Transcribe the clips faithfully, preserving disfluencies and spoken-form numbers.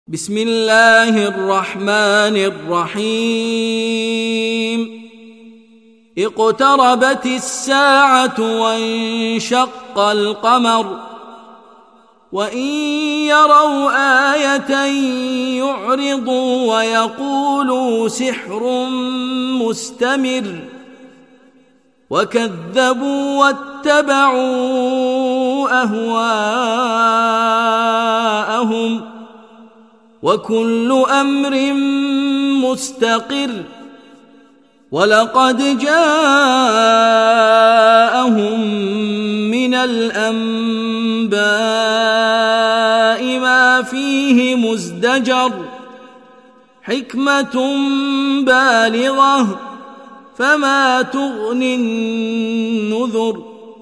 بسم الله الرحمن الرحيم اقتربت الساعة وانشق القمر وإن يروا آية يعرضوا ويقولوا سحر مستمر وكذبوا واتبعوا أهواءهم وكل أمر مستقر ولقد جاءهم من الأنباء ما فيه مزدجر حكمة بالغة فما تغني النذر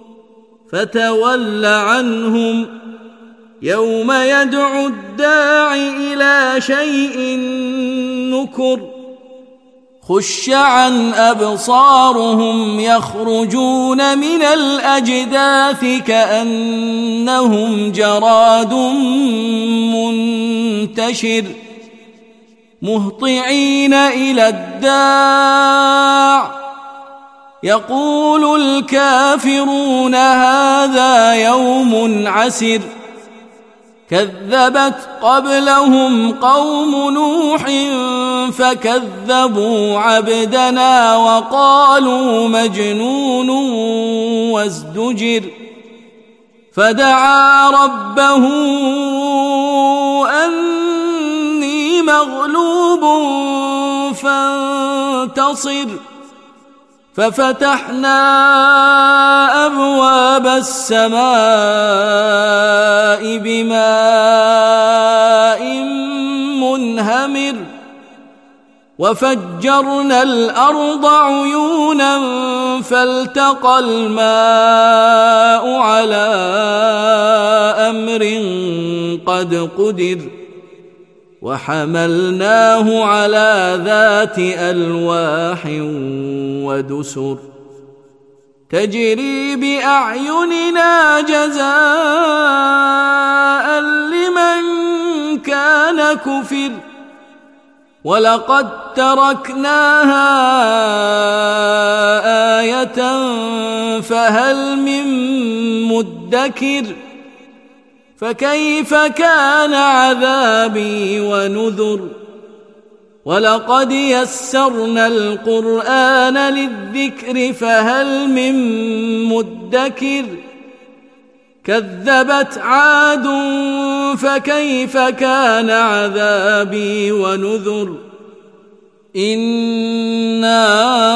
فتول عنهم يوم يدعو الداع إلى شيء نكر خش عن أبصارهم يخرجون من الأجداث كأنهم جراد منتشر مهطعين إلى الداع يقول الكافرون هذا يوم عسر كذبت قبلهم قوم نوح فكذبوا عبدنا وقالوا مجنون وازدجر فدعا ربه أني مغلوب فانتصر ففتحنا أبواب السماء بماء منهمر وفجرنا الأرض عيونا فالتقى الماء على أمر قد قدر وحملناه على ذات ألواح ودسر تجري بأعيننا جزاء لمن كان كفر ولقد تركناها آية فهل من مدكر فكيف كان عذابي ونذر ولقد يسرنا القرآن للذكر فهل من مدكر كذبت عاد فكيف كان عذابي ونذر إنا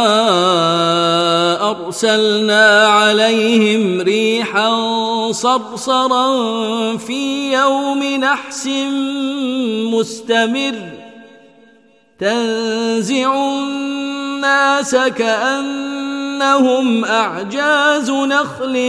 أرسلنا عليهم ريحا صرصرا في يوم نحس مستمر تنزع الناس كأنهم أعجاز نخل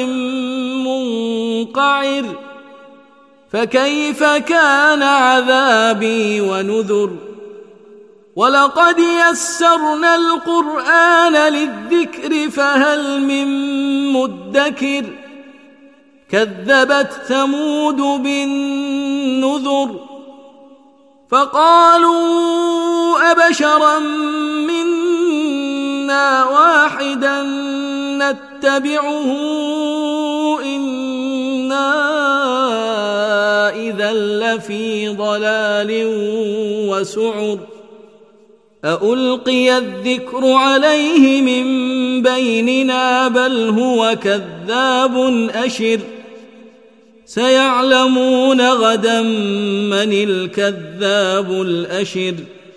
منقعر فكيف كان عذابي ونذر ولقد يسرنا القرآن للذكر فهل من مدكر كذبت ثمود بالنذر فقالوا أبشرا منا واحدا نتبعه إنا إذا لفي ضلال وسعر أألقي الذكر عليه من بيننا بل هو كذاب أشر سيعلمون غدا من الكذاب الأشر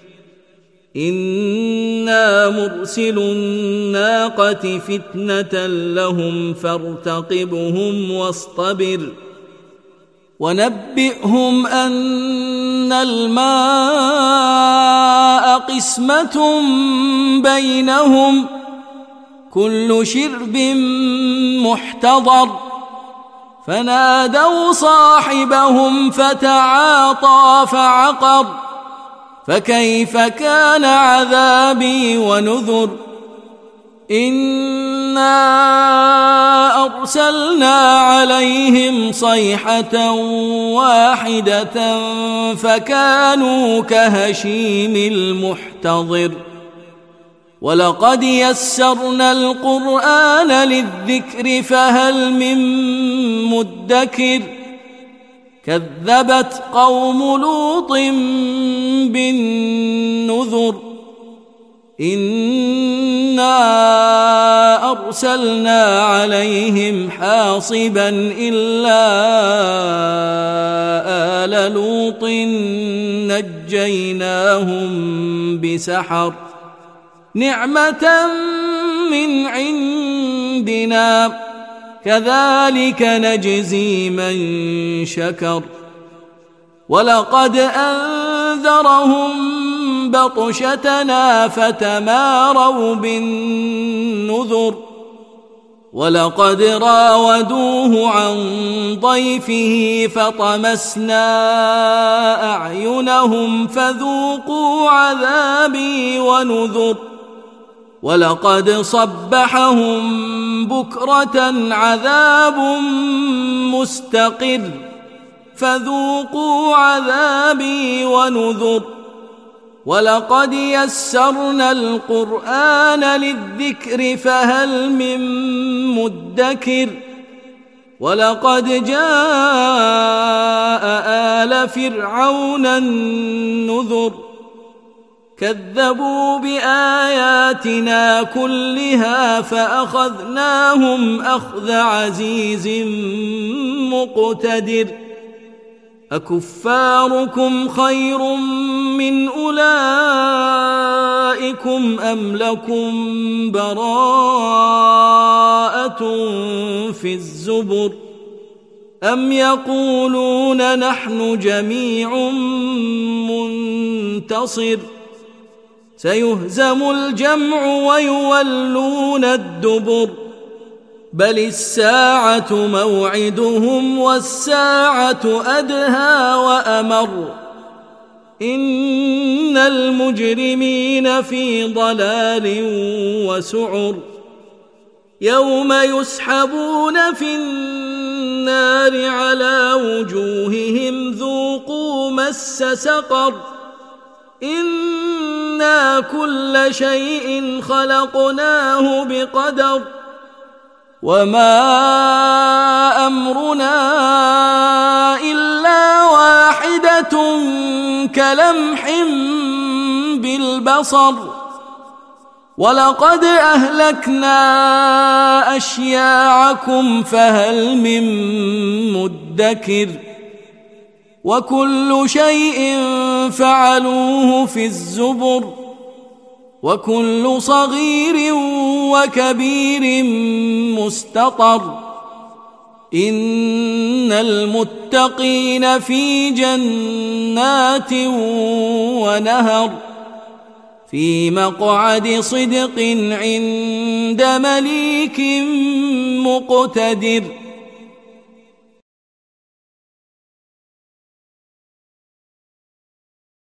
إنا مرسل الناقة فتنة لهم فارتقبهم واصطبر ونبئهم أن الماء قسمة بينهم كل شرب محتضر فنادوا صاحبهم فتعاطى فعقر فكيف كان عذابي ونذر إنا أرسلنا عليهم صيحة واحدة فكانوا كهشيم المحتضر ولقد يسرنا القرآن للذكر فهل من مدكر كذبت قوم لوط بالنذر إنا أرسلنا عليهم حاصبا إلا آل لوط نجيناهم بسحر نعمة من عندنا كذلك نجزي من شكر ولقد أنذرهم بطشتنا فتماروا بالنذر ولقد راودوه عن ضيفه فطمسنا أعينهم فذوقوا عذابي ونذر ولقد صبحهم بكرة عذاب مستقر فذوقوا عذابي ونذر ولقد يسرنا القرآن للذكر فهل من مدكر ولقد جاء آل فرعون النذر كذبوا بآياتنا كلها فأخذناهم أخذ عزيز مقتدر أكفاركم خير من أولئكم أم لكم براءة في الزبر أم يقولون نحن جميع منتصر سيهزم الجمع ويولون الدبر بل الساعة موعدهم والساعة أدهى وأمر إن المجرمين في ضلال وسعر يوم يسحبون في النار على وجوههم ذوقوا مس سقر إنا كل شيء خلقناه بقدر وما أمرنا إلا واحدة كلمح بالبصر ولقد أهلكنا أشياعكم فهل من مدكر وكل شيء فعلوه في الزبر وكل صغير وكبير مستطر إن المتقين في جنات ونهر في مقعد صدق عند مليك مقتدر.